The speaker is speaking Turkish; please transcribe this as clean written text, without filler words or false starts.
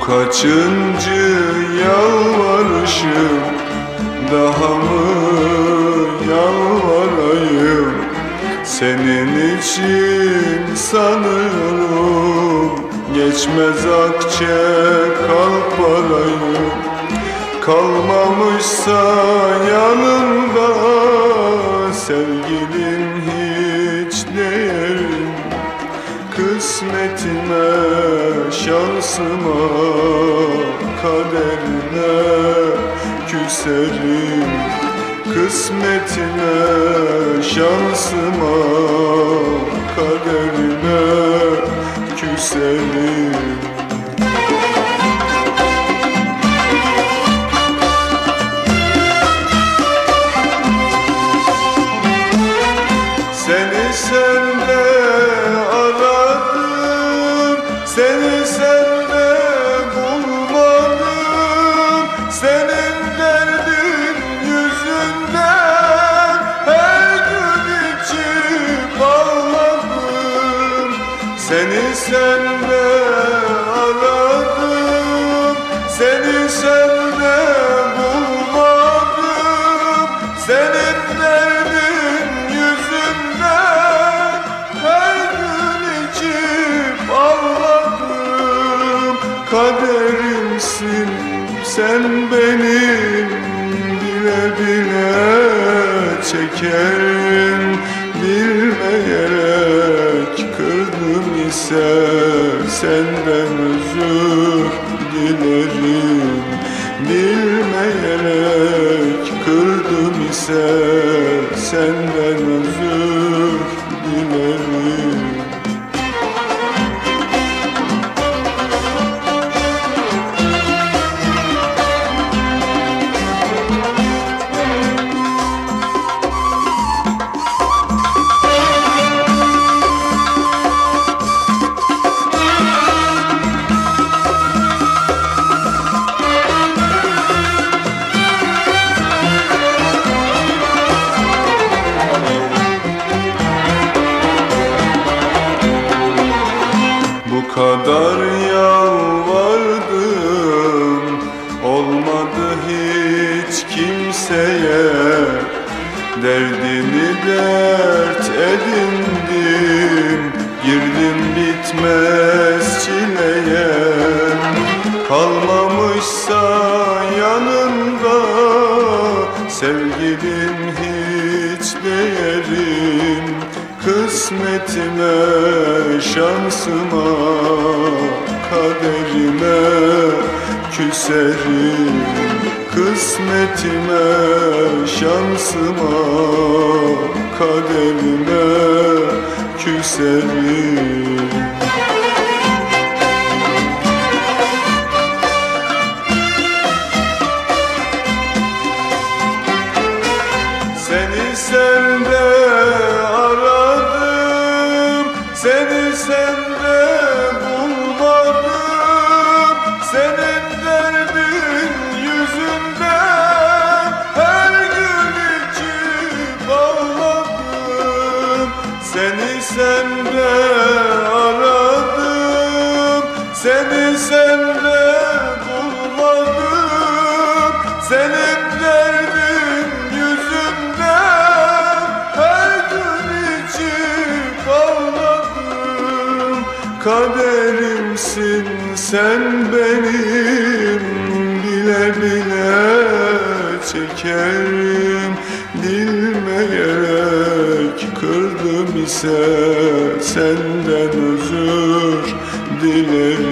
kaçıncı yalvarışım, daha mı yalvarayım? Senin için sanıyorum, geçmez akçe kalp parayım. Kalmamışsa yanımda sevgilin hiç değerim. Kısmetime, şansıma, kaderine küserim. Kısmetime, şansıma, kaderine küserim. Seni sende aradım, seni sende bulmadım. Senin derdin yüzünden her gün içip ağladım. Seni sende aradım, seni sende bulmadım. Senin derdin yüzünden her gün içip ağladım. Kaderimsin sen benim, bile bile çekerim. Bilmeyerek kırdım ise senden özür dilerim. Bilmeyerek kırdım ise senden özür dilerim. Bu kadar yalvardım, olmadı hiç kimseye. Derdimi dert edindim, girdim bitmez çileye. Kalmamışsa yanında sevgilin hiç değerim. Kısmetime, şansıma, kaderime küserim. Kısmetime, şansıma, kaderime küserim. Seni sende aradım, seni sende bulmadım. Senin derdin yüzünden her gün içip ağladım. Seni sende aradım, seni sende bulmadım. Senin derdin yüzünden her gün içip ağladım. Kaderimsin sen benim, bile bile çekerim. Bilmeyerek kırdım ise senden özür dilerim.